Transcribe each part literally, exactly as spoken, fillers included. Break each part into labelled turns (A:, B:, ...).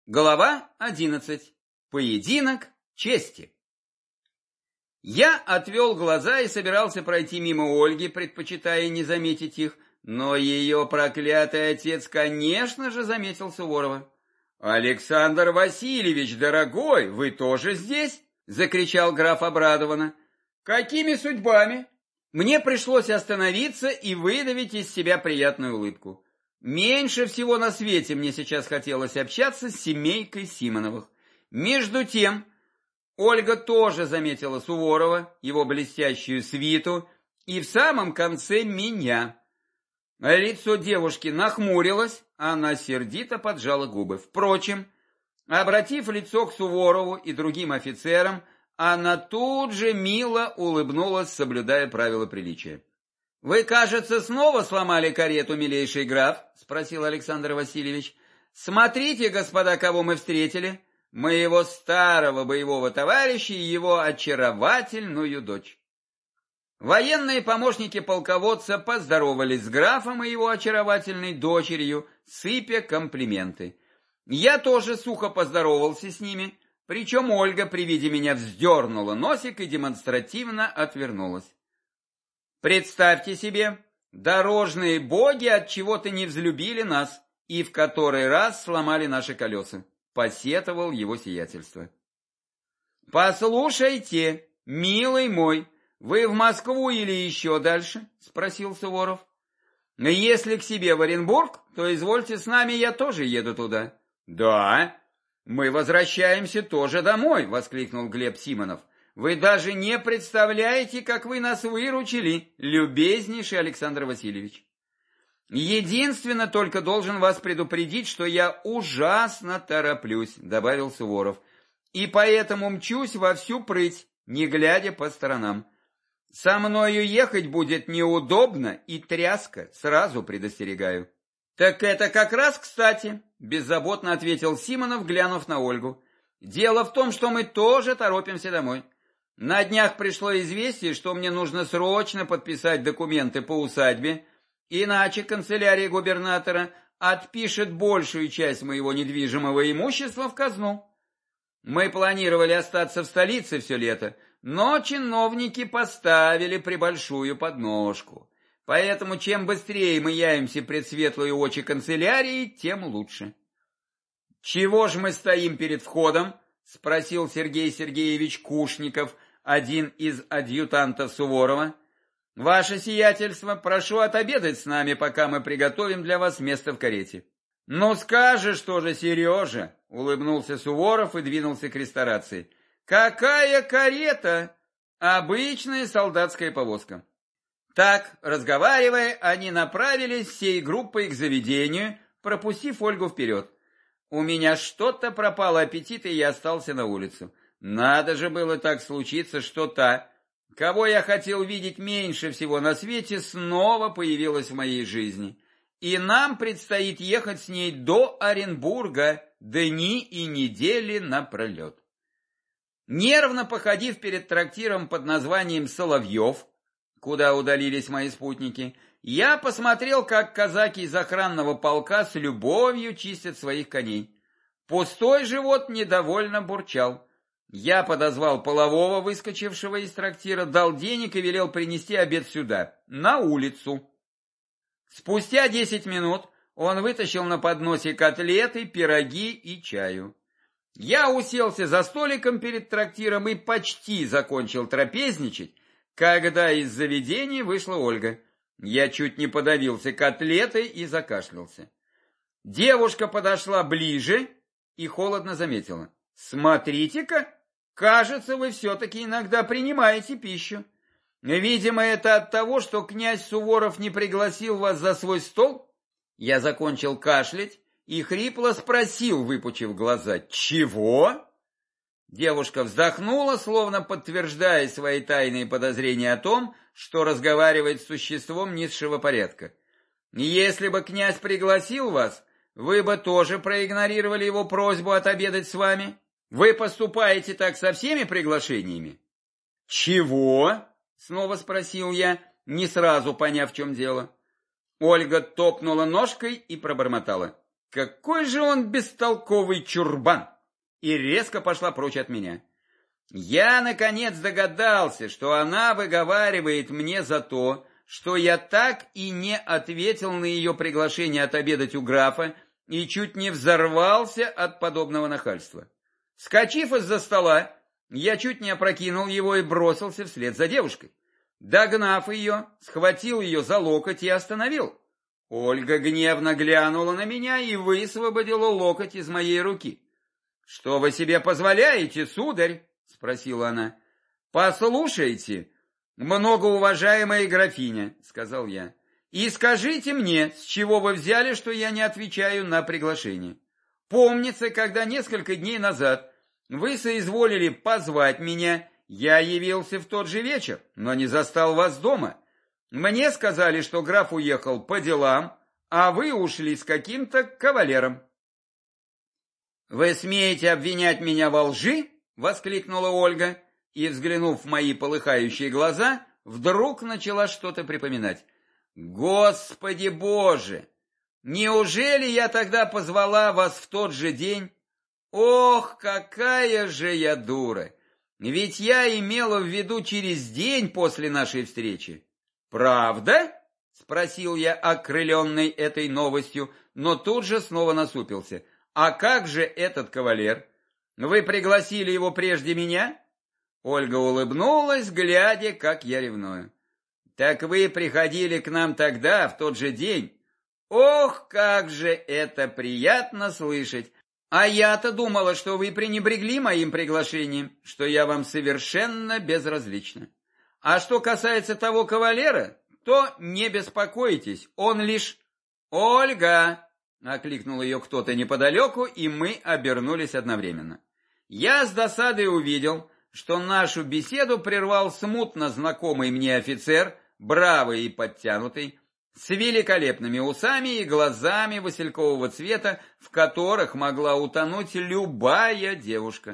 A: Глава одиннадцать. Поединок чести. Я отвел глаза и собирался пройти мимо Ольги, предпочитая не заметить их, но ее проклятый отец, конечно же, заметил Суворова. «Александр Васильевич, дорогой, вы тоже здесь?» — закричал граф обрадованно. «Какими судьбами?» Мне пришлось остановиться и выдавить из себя приятную улыбку. Меньше всего на свете мне сейчас хотелось общаться с семейкой Симоновых. Между тем, Ольга тоже заметила Суворова, его блестящую свиту, и в самом конце меня. Лицо девушки нахмурилось, она сердито поджала губы. Впрочем, обратив лицо к Суворову и другим офицерам, она тут же мило улыбнулась, соблюдая правила приличия. «Вы, кажется, снова сломали карету, милейший граф?» — спросил Александр Васильевич. «Смотрите, господа, кого мы встретили. Моего старого боевого товарища и его очаровательную дочь». Военные помощники полководца поздоровались с графом и его очаровательной дочерью, сыпя комплименты. Я тоже сухо поздоровался с ними, причем Ольга при виде меня вздернула носик и демонстративно отвернулась. Представьте себе, дорожные боги от чего-то не взлюбили нас и в который раз сломали наши колеса, посетовал его сиятельство. Послушайте, милый мой, вы в Москву или еще дальше? Спросил Суворов. Если к себе в Оренбург, то извольте с нами, я тоже еду туда. Да, мы возвращаемся тоже домой, воскликнул Глеб Симонов. Вы даже не представляете, как вы нас выручили, любезнейший Александр Васильевич. Единственно только должен вас предупредить, что я ужасно тороплюсь, добавил Суворов, и поэтому мчусь во всю прыть, не глядя по сторонам. Со мною ехать будет неудобно и тряска, сразу предостерегаю. Так это как раз кстати, беззаботно ответил Симонов, глянув на Ольгу. Дело в том, что мы тоже торопимся домой. На днях пришло известие, что мне нужно срочно подписать документы по усадьбе, иначе канцелярия губернатора отпишет большую часть моего недвижимого имущества в казну. Мы планировали остаться в столице все лето, но чиновники поставили прибольшую подножку. Поэтому чем быстрее мы явимся пред светлые очи канцелярии, тем лучше. «Чего ж мы стоим перед входом?» — спросил Сергей Сергеевич Кушников, один из адъютантов Суворова. «Ваше сиятельство, прошу отобедать с нами, пока мы приготовим для вас место в карете». «Ну скажешь тоже, Сережа!» — улыбнулся Суворов и двинулся к ресторации. «Какая карета? Обычная солдатская повозка». Так, разговаривая, они направились всей группой к заведению, пропустив Ольгу вперед. У меня что-то пропало аппетит, и я остался на улицу. Надо же было так случиться, что та, кого я хотел видеть меньше всего на свете, снова появилась в моей жизни. И нам предстоит ехать с ней до Оренбурга дни и недели напролет. Нервно походив перед трактиром под названием «Соловьев», куда удалились мои спутники, я посмотрел, как казаки из охранного полка с любовью чистят своих коней. Пустой живот недовольно бурчал. Я подозвал полового, выскочившего из трактира, дал денег и велел принести обед сюда, на улицу. Спустя десять минут он вытащил на подносе котлеты, пироги и чаю. Я уселся за столиком перед трактиром и почти закончил трапезничать, когда из заведения вышла Ольга. Я чуть не подавился котлетой и закашлялся. Девушка подошла ближе и холодно заметила. «Смотрите-ка, кажется, вы все-таки иногда принимаете пищу. Видимо, это от того, что князь Суворов не пригласил вас за свой стол». Я закончил кашлять и хрипло спросил, выпучив глаза: «Чего?» Девушка вздохнула, словно подтверждая свои тайные подозрения о том, что разговаривает с существом низшего порядка. «Если бы князь пригласил вас, вы бы тоже проигнорировали его просьбу отобедать с вами? Вы поступаете так со всеми приглашениями?» «Чего?» — снова спросил я, не сразу поняв, в чем дело. Ольга топнула ножкой и пробормотала: Какой же он бестолковый чурбан! И резко пошла прочь от меня. Я, наконец, догадался, что она выговаривает мне за то, что я так и не ответил на ее приглашение отобедать у графа и чуть не взорвался от подобного нахальства. Вскочив из-за стола, я чуть не опрокинул его и бросился вслед за девушкой. Догнав ее, схватил ее за локоть и остановил. Ольга гневно глянула на меня и высвободила локоть из моей руки. — Что вы себе позволяете, сударь? — спросила она. — Послушайте, многоуважаемая графиня, — сказал я, — и скажите мне, с чего вы взяли, что я не отвечаю на приглашение. Помнится, когда несколько дней назад вы соизволили позвать меня, я явился в тот же вечер, но не застал вас дома. Мне сказали, что граф уехал по делам, а вы ушли с каким-то кавалером. «Вы смеете обвинять меня во лжи?» — воскликнула Ольга, и, взглянув в мои полыхающие глаза, вдруг начала что-то припоминать. «Господи Боже! Неужели я тогда позвала вас в тот же день? Ох, какая же я дура! Ведь я имела в виду через день после нашей встречи». «Правда?» — спросил я, окрыленный этой новостью, но тут же снова насупился. «А как же этот кавалер? Вы пригласили его прежде меня?» Ольга улыбнулась, глядя, как я ревную. «Так вы приходили к нам тогда, в тот же день? Ох, как же это приятно слышать! А я-то думала, что вы пренебрегли моим приглашением, что я вам совершенно безразлична. А что касается того кавалера, то не беспокойтесь, он лишь... Ольга!» — окликнул ее кто-то неподалеку, и мы обернулись одновременно. Я с досадой увидел, что нашу беседу прервал смутно знакомый мне офицер, бравый и подтянутый, с великолепными усами и глазами василькового цвета, в которых могла утонуть любая девушка.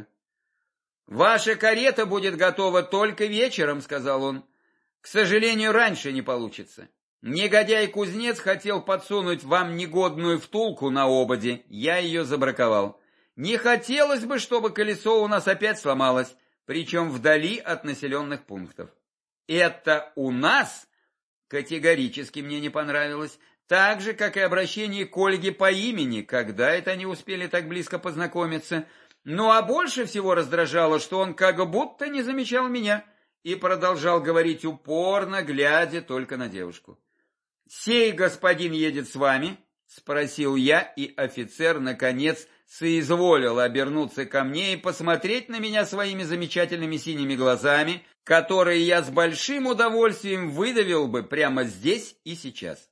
A: «Ваша карета будет готова только вечером», — сказал он. «К сожалению, раньше не получится. Негодяй-кузнец хотел подсунуть вам негодную втулку на ободе, я ее забраковал. Не хотелось бы, чтобы колесо у нас опять сломалось, причем вдали от населенных пунктов. Это у нас категорически мне не понравилось, так же, как и обращение к Ольге по имени, когда это они успели так близко познакомиться. Ну а больше всего раздражало, что он как будто не замечал меня и продолжал говорить упорно, глядя только на девушку. «Сей господин едет с вами?» — спросил я, и офицер, наконец, соизволил обернуться ко мне и посмотреть на меня своими замечательными синими глазами, которые я с большим удовольствием выдавил бы прямо здесь и сейчас.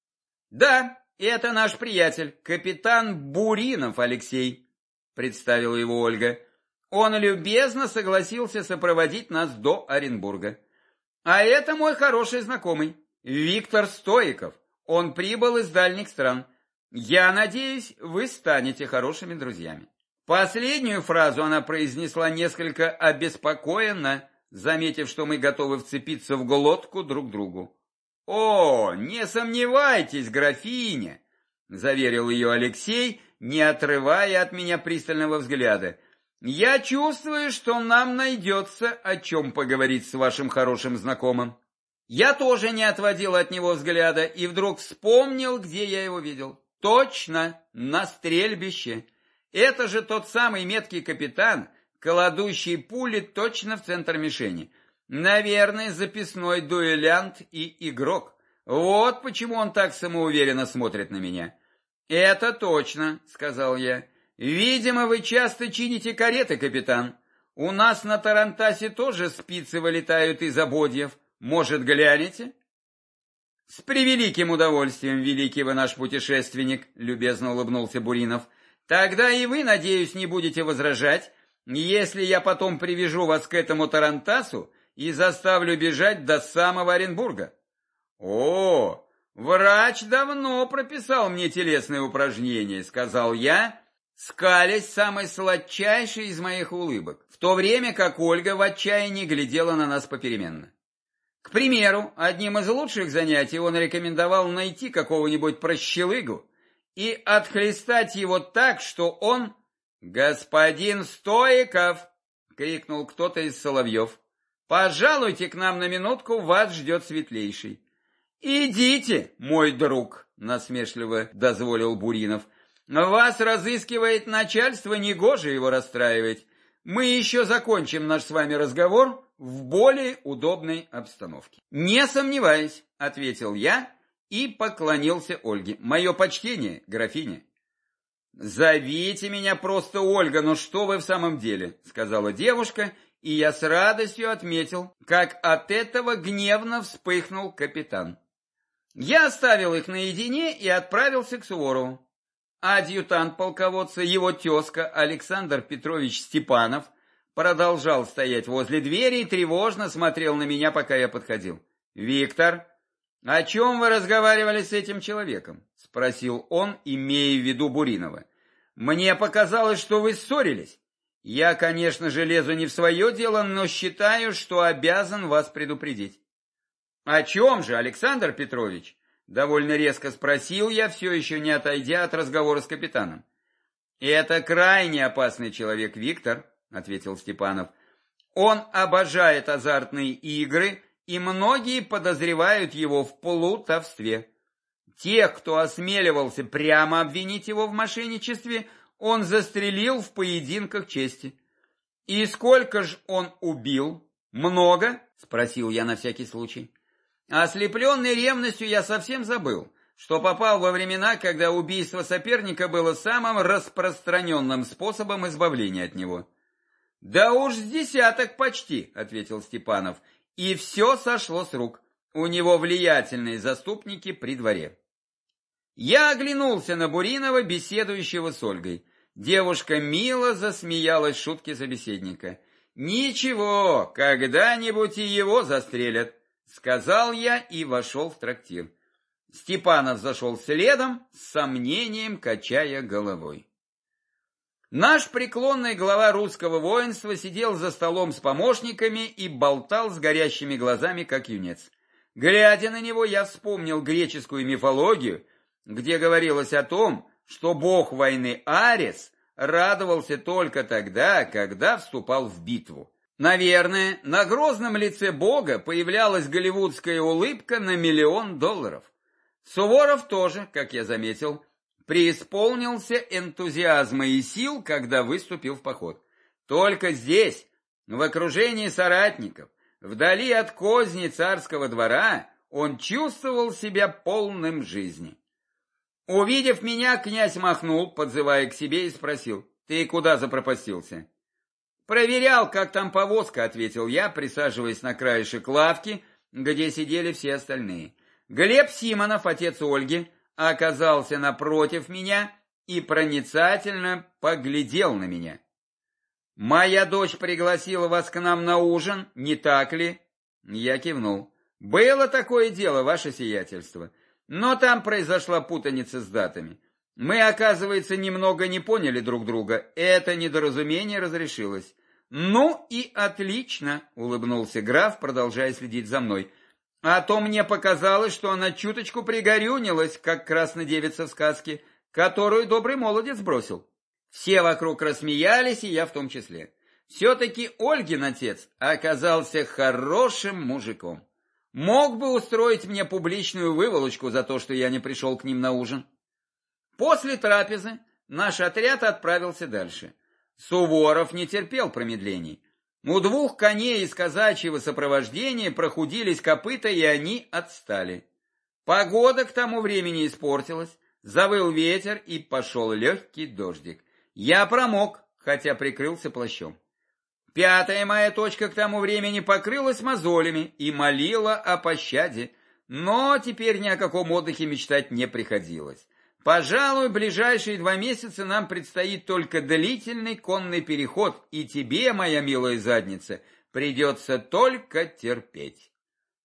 A: «Да, это наш приятель, капитан Буринов Алексей», — представила его Ольга. «Он любезно согласился сопроводить нас до Оренбурга. А это мой хороший знакомый, Виктор Стоиков. Он прибыл из дальних стран. Я надеюсь, вы станете хорошими друзьями». Последнюю фразу она произнесла несколько обеспокоенно, заметив, что мы готовы вцепиться в глотку друг другу. «О, не сомневайтесь, графиня», — заверил ее Алексей, не отрывая от меня пристального взгляда. «Я чувствую, что нам найдется о чем поговорить с вашим хорошим знакомым». Я тоже не отводил от него взгляда и вдруг вспомнил, где я его видел. Точно, на стрельбище. Это же тот самый меткий капитан, кладущий пули точно в центр мишени. Наверное, записной дуэлянт и игрок. Вот почему он так самоуверенно смотрит на меня. «Это точно», — сказал я. «Видимо, вы часто чините кареты, капитан. У нас на тарантасе тоже спицы вылетают из ободьев. Может, глянете?» «С превеликим удовольствием, великий вы наш путешественник», — любезно улыбнулся Буринов. «Тогда и вы, надеюсь, не будете возражать, если я потом привяжу вас к этому тарантасу и заставлю бежать до самого Оренбурга». «О, врач давно прописал мне телесные упражнения», — сказал я, скалясь самой сладчайшей из моих улыбок, в то время как Ольга в отчаянии глядела на нас попеременно. К примеру, одним из лучших занятий он рекомендовал найти какого-нибудь прощелыгу и отхлестать его так, что он... «Господин Стоиков!» — крикнул кто-то из соловьев. «Пожалуйте к нам на минутку, вас ждет светлейший». «Идите, мой друг!» — насмешливо дозволил Буринов. «Вас разыскивает начальство, негоже его расстраивать. Мы еще закончим наш с вами разговор в более удобной обстановке». «Не сомневаюсь», — ответил я и поклонился Ольге. «Мое почтение, графиня». «Зовите меня просто Ольга, но что вы в самом деле?» — сказала девушка, и я с радостью отметил, как от этого гневно вспыхнул капитан. Я оставил их наедине и отправился к Суворову. Адъютант полководца, его тезка Александр Петрович Степанов, продолжал стоять возле двери и тревожно смотрел на меня, пока я подходил. «Виктор, о чем вы разговаривали с этим человеком?» — спросил он, имея в виду Буринова. «Мне показалось, что вы ссорились. Я, конечно же, лезу не в свое дело, но считаю, что обязан вас предупредить». «О чем же, Александр Петрович?» — довольно резко спросил я, все еще не отойдя от разговора с капитаном. «Это крайне опасный человек, Виктор», — ответил Степанов. «Он обожает азартные игры, и многие подозревают его в плутовстве. Тех, кто осмеливался прямо обвинить его в мошенничестве, он застрелил в поединках чести. И сколько ж он убил? Много?» — спросил я на всякий случай. Ослепленный ревностью, я совсем забыл, что попал во времена, когда убийство соперника было самым распространенным способом избавления от него. «Да уж с десяток почти», — ответил Степанов, — «и все сошло с рук. У него влиятельные заступники при дворе». Я оглянулся на Буринова, беседующего с Ольгой. Девушка мило засмеялась в шутке собеседника. «Ничего, когда-нибудь и его застрелят», — сказал я и вошел в трактир. Степанов зашел следом, с сомнением качая головой. Наш преклонный глава русского воинства сидел за столом с помощниками и болтал с горящими глазами, как юнец. Глядя на него, я вспомнил греческую мифологию, где говорилось о том, что бог войны Арес радовался только тогда, когда вступал в битву. Наверное, на грозном лице бога появлялась голливудская улыбка на миллион долларов. Суворов тоже, как я заметил, преисполнился энтузиазма и сил, когда выступил в поход. Только здесь, в окружении соратников, вдали от козни царского двора, он чувствовал себя полным жизни. Увидев меня, князь махнул, подзывая к себе, и спросил: «Ты куда запропастился?» «Проверял, как там повозка», — ответил я, присаживаясь на краешек лавки, где сидели все остальные. Глеб Симонов, отец Ольги, оказался напротив меня и проницательно поглядел на меня. «Моя дочь пригласила вас к нам на ужин, не так ли?» Я кивнул. «Было такое дело, ваше сиятельство, но там произошла путаница с датами. Мы, оказывается, немного не поняли друг друга. Это недоразумение разрешилось». «Ну и отлично», — улыбнулся граф, продолжая следить за мной. «А то мне показалось, что она чуточку пригорюнилась, как краснодевица в сказке, которую добрый молодец бросил». Все вокруг рассмеялись, и я в том числе. Все-таки Ольгин отец оказался хорошим мужиком. Мог бы устроить мне публичную выволочку за то, что я не пришел к ним на ужин. После трапезы наш отряд отправился дальше. Суворов не терпел промедлений. У двух коней из казачьего сопровождения прохудились копыта, и они отстали. Погода к тому времени испортилась, завыл ветер, и пошел легкий дождик. Я промок, хотя прикрылся плащом. Пятая моя точка к тому времени покрылась мозолями и молила о пощаде, но теперь ни о каком отдыхе мечтать не приходилось. Пожалуй, в ближайшие два месяца нам предстоит только длительный конный переход, и тебе, моя милая задница, придется только терпеть.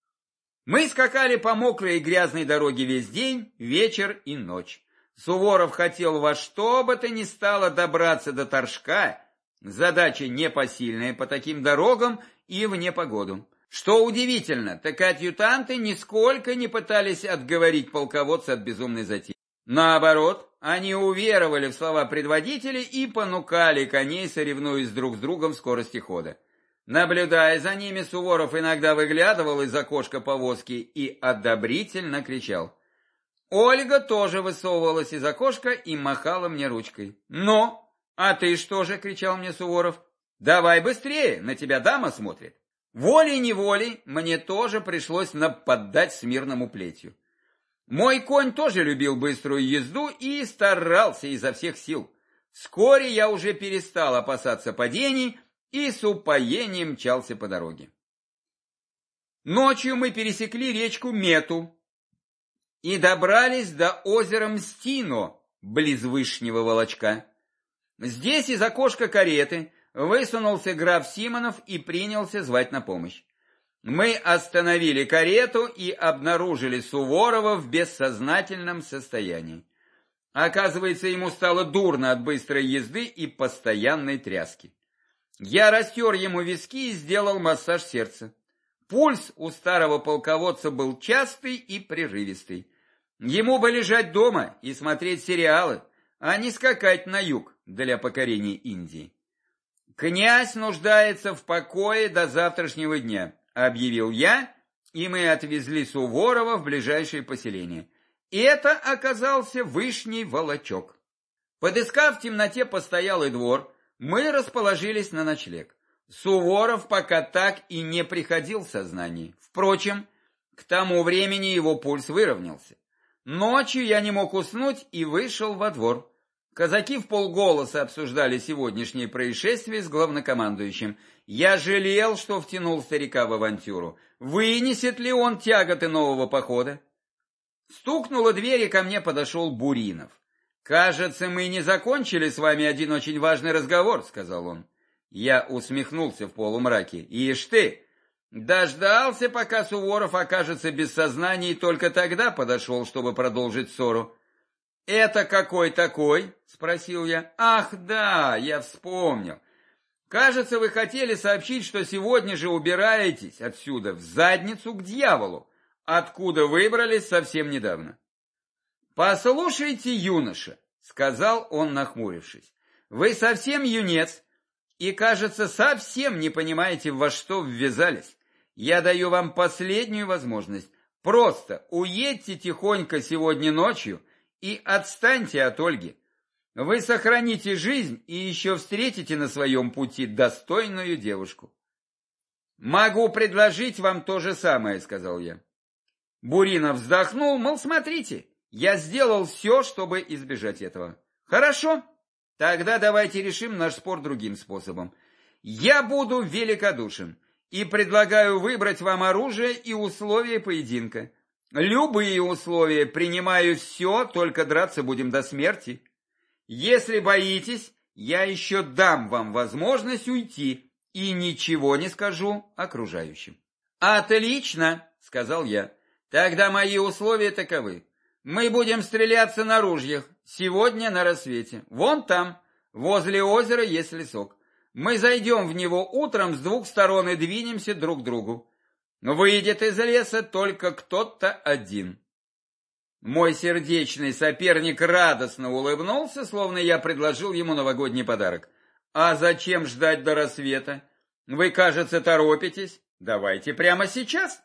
A: Мы скакали по мокрой и грязной дороге весь день, вечер и ночь. Суворов хотел во что бы то ни стало добраться до Торжка, задача непосильная по таким дорогам и в непогоду. Что удивительно, так адъютанты нисколько не пытались отговорить полководца от безумной затеи. Наоборот, они уверовали в слова предводителей и понукали коней, соревнуясь друг с другом в скорости хода. Наблюдая за ними, Суворов иногда выглядывал из окошка повозки и одобрительно кричал. Ольга тоже высовывалась из окошка и махала мне ручкой. «Ну, а ты что же?» — кричал мне Суворов. «Давай быстрее, на тебя дама смотрит». Волей-неволей мне тоже пришлось нападать смирному плетью. Мой конь тоже любил быструю езду и старался изо всех сил. Вскоре я уже перестал опасаться падений и с упоением мчался по дороге. Ночью мы пересекли речку Мету и добрались до озера Мстино, близ Вышнего Волочка. Здесь из окошка кареты высунулся граф Симонов и принялся звать на помощь. Мы остановили карету и обнаружили Суворова в бессознательном состоянии. Оказывается, ему стало дурно от быстрой езды и постоянной тряски. Я растер ему виски и сделал массаж сердца. Пульс у старого полководца был частый и прерывистый. Ему бы лежать дома и смотреть сериалы, а не скакать на юг для покорения Индии. «Князь нуждается в покое до завтрашнего дня», — объявил я, и мы отвезли Суворова в ближайшее поселение. Это оказался Вышний Волочок. Подыскав в темноте постоялый двор, мы расположились на ночлег. Суворов пока так и не приходил в сознание. Впрочем, к тому времени его пульс выровнялся. Ночью я не мог уснуть и вышел во двор. Казаки вполголоса обсуждали сегодняшнее происшествие с главнокомандующим. Я жалел, что втянул старика в авантюру. Вынесет ли он тяготы нового похода? Стукнула дверь, и ко мне подошел Буринов. «Кажется, мы не закончили с вами один очень важный разговор», — сказал он. Я усмехнулся в полумраке. «Ишь ты! Дождался, пока Суворов окажется без сознания, и только тогда подошел, чтобы продолжить ссору». «Это какой такой?» — спросил я. «Ах, да, я вспомнил. Кажется, вы хотели сообщить, что сегодня же убираетесь отсюда, в задницу к дьяволу, откуда выбрались совсем недавно». «Послушайте, юноша», — сказал он, нахмурившись, — «вы совсем юнец и, кажется, совсем не понимаете, во что ввязались. Я даю вам последнюю возможность. Просто уедьте тихонько сегодня ночью и отстаньте от Ольги. Вы сохраните жизнь и еще встретите на своем пути достойную девушку». «Могу предложить вам то же самое», — сказал я. Буринов вздохнул, мол, смотрите, я сделал все, чтобы избежать этого. «Хорошо, тогда давайте решим наш спор другим способом. Я буду великодушен и предлагаю выбрать вам оружие и условия поединка. Любые условия, принимаю все, только драться будем до смерти. Если боитесь, я еще дам вам возможность уйти и ничего не скажу окружающим». «Отлично», — сказал я. «Тогда мои условия таковы. Мы будем стреляться на ружьях сегодня на рассвете. Вон там, возле озера, есть лесок. Мы зайдем в него утром с двух сторон и двинемся друг к другу. Выйдет из леса только кто-то один». Мой сердечный соперник радостно улыбнулся, словно я предложил ему новогодний подарок. «А зачем ждать до рассвета? Вы, кажется, торопитесь. Давайте прямо сейчас».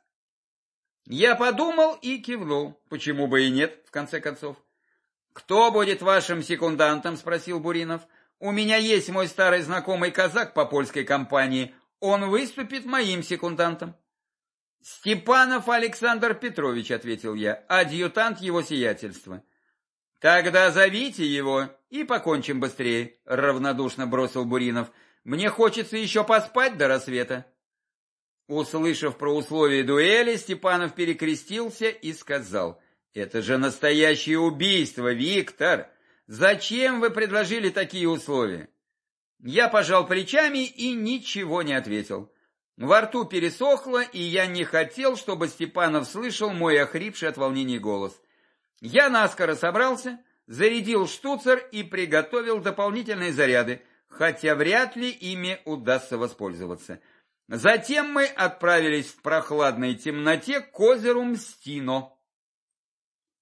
A: Я подумал и кивнул. Почему бы и нет, в конце концов. «Кто будет вашим секундантом?» — спросил Буринов. «У меня есть мой старый знакомый казак по польской компании. Он выступит моим секундантом». «Степанов Александр Петрович», — ответил я, — «адъютант его сиятельства». «Тогда зовите его и покончим быстрее», — равнодушно бросил Буринов. «Мне хочется еще поспать до рассвета». Услышав про условия дуэли, Степанов перекрестился и сказал: «Это же настоящее убийство, Виктор! Зачем вы предложили такие условия?» Я пожал плечами и ничего не ответил. Во рту пересохло, и я не хотел, чтобы Степанов слышал мой охрипший от волнения голос. Я наскоро собрался, зарядил штуцер и приготовил дополнительные заряды, хотя вряд ли ими удастся воспользоваться. Затем мы отправились в прохладной темноте к озеру Мстино.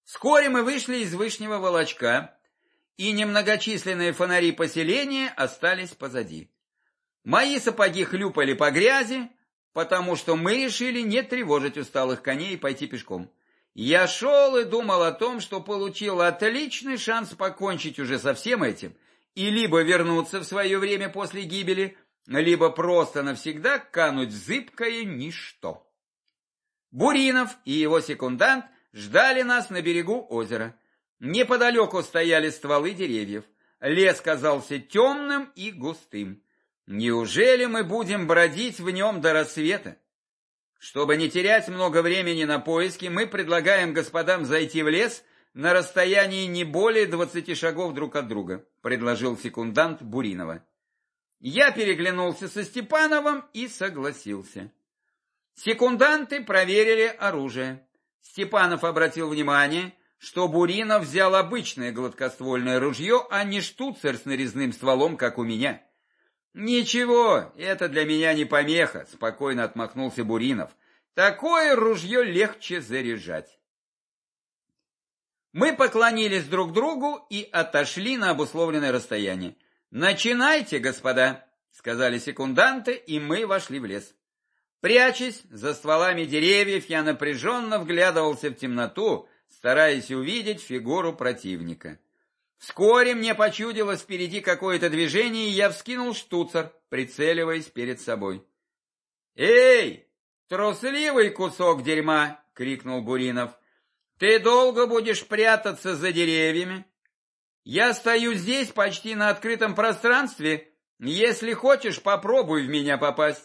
A: Вскоре мы вышли из Вышнего Волочка, и немногочисленные фонари поселения остались позади. Мои сапоги хлюпали по грязи, потому что мы решили не тревожить усталых коней и пойти пешком. Я шел и думал о том, что получил отличный шанс покончить уже со всем этим, и либо вернуться в свое время после гибели, либо просто навсегда кануть в зыбкое ничто. Буринов и его секундант ждали нас на берегу озера. Неподалеку стояли стволы деревьев. Лес казался темным и густым. Неужели мы будем бродить в нем до рассвета? Чтобы не терять много времени на поиски, мы предлагаем господам зайти в лес на расстоянии не более двадцати шагов друг от друга, предложил секундант Буринова. Я переглянулся со Степановым и согласился. Секунданты проверили оружие. Степанов обратил внимание, что Буринов взял обычное гладкоствольное ружье, а не штуцер с нарезным стволом, как у меня. «Ничего, это для меня не помеха», — спокойно отмахнулся Буринов. «Такое ружье легче заряжать». Мы поклонились друг другу и отошли на обусловленное расстояние. «Начинайте, господа», — сказали секунданты, и мы вошли в лес. Прячась за стволами деревьев, я напряженно вглядывался в темноту, стараясь увидеть фигуру противника. Вскоре мне почудилось впереди какое-то движение, и я вскинул штуцер, прицеливаясь перед собой. «Эй, трусливый кусок дерьма!» — крикнул Буринов. «Ты долго будешь прятаться за деревьями? Я стою здесь почти на открытом пространстве. Если хочешь, попробуй в меня попасть».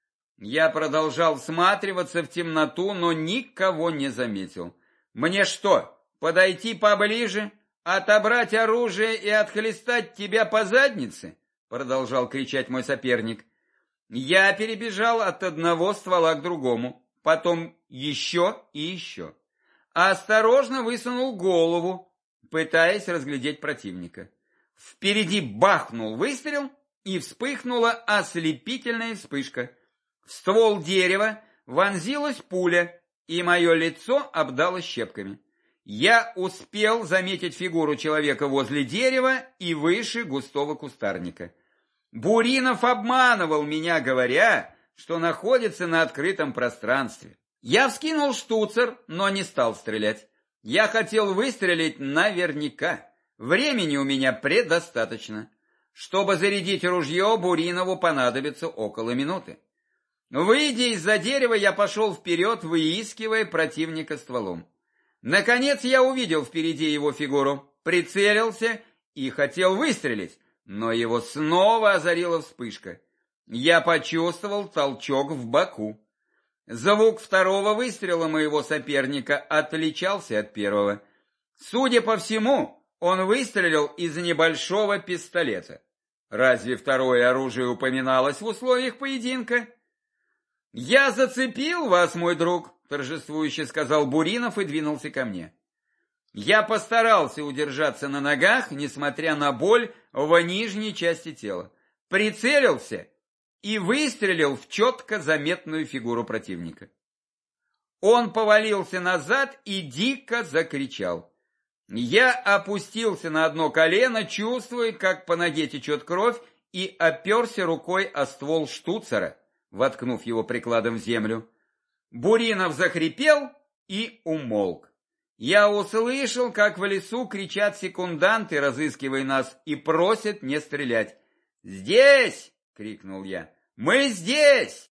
A: Я продолжал всматриваться в темноту, но никого не заметил. «Мне что, подойти поближе, отобрать оружие и отхлестать тебя по заднице?» Продолжал кричать мой соперник. Я перебежал от одного ствола к другому, потом еще и еще. Осторожно высунул голову, пытаясь разглядеть противника. Впереди бахнул выстрел, и вспыхнула ослепительная вспышка. В ствол дерева вонзилась пуля, и мое лицо обдало щепками. Я успел заметить фигуру человека возле дерева и выше густого кустарника. Буринов обманывал меня, говоря, что находится на открытом пространстве. Я вскинул штуцер, но не стал стрелять. Я хотел выстрелить наверняка. Времени у меня предостаточно. Чтобы зарядить ружье, Буринову понадобится около минуты. Выйдя из-за дерева, я пошел вперед, выискивая противника стволом. Наконец я увидел впереди его фигуру, прицелился и хотел выстрелить, но его снова озарила вспышка. Я почувствовал толчок в боку. Звук второго выстрела моего соперника отличался от первого. Судя по всему, он выстрелил из небольшого пистолета. Разве второе оружие упоминалось в условиях поединка? «Я зацепил вас, мой друг», — торжествующе сказал Буринов и двинулся ко мне. Я постарался удержаться на ногах, несмотря на боль в нижней части тела. Прицелился и выстрелил в четко заметную фигуру противника. Он повалился назад и дико закричал. Я опустился на одно колено, чувствуя, как по ноге течет кровь, и оперся рукой о ствол штуцера, воткнув его прикладом в землю. Буринов захрипел и умолк. Я услышал, как в лесу кричат секунданты, разыскивая нас, и просят не стрелять. «Здесь!» — крикнул я. «Мы здесь!»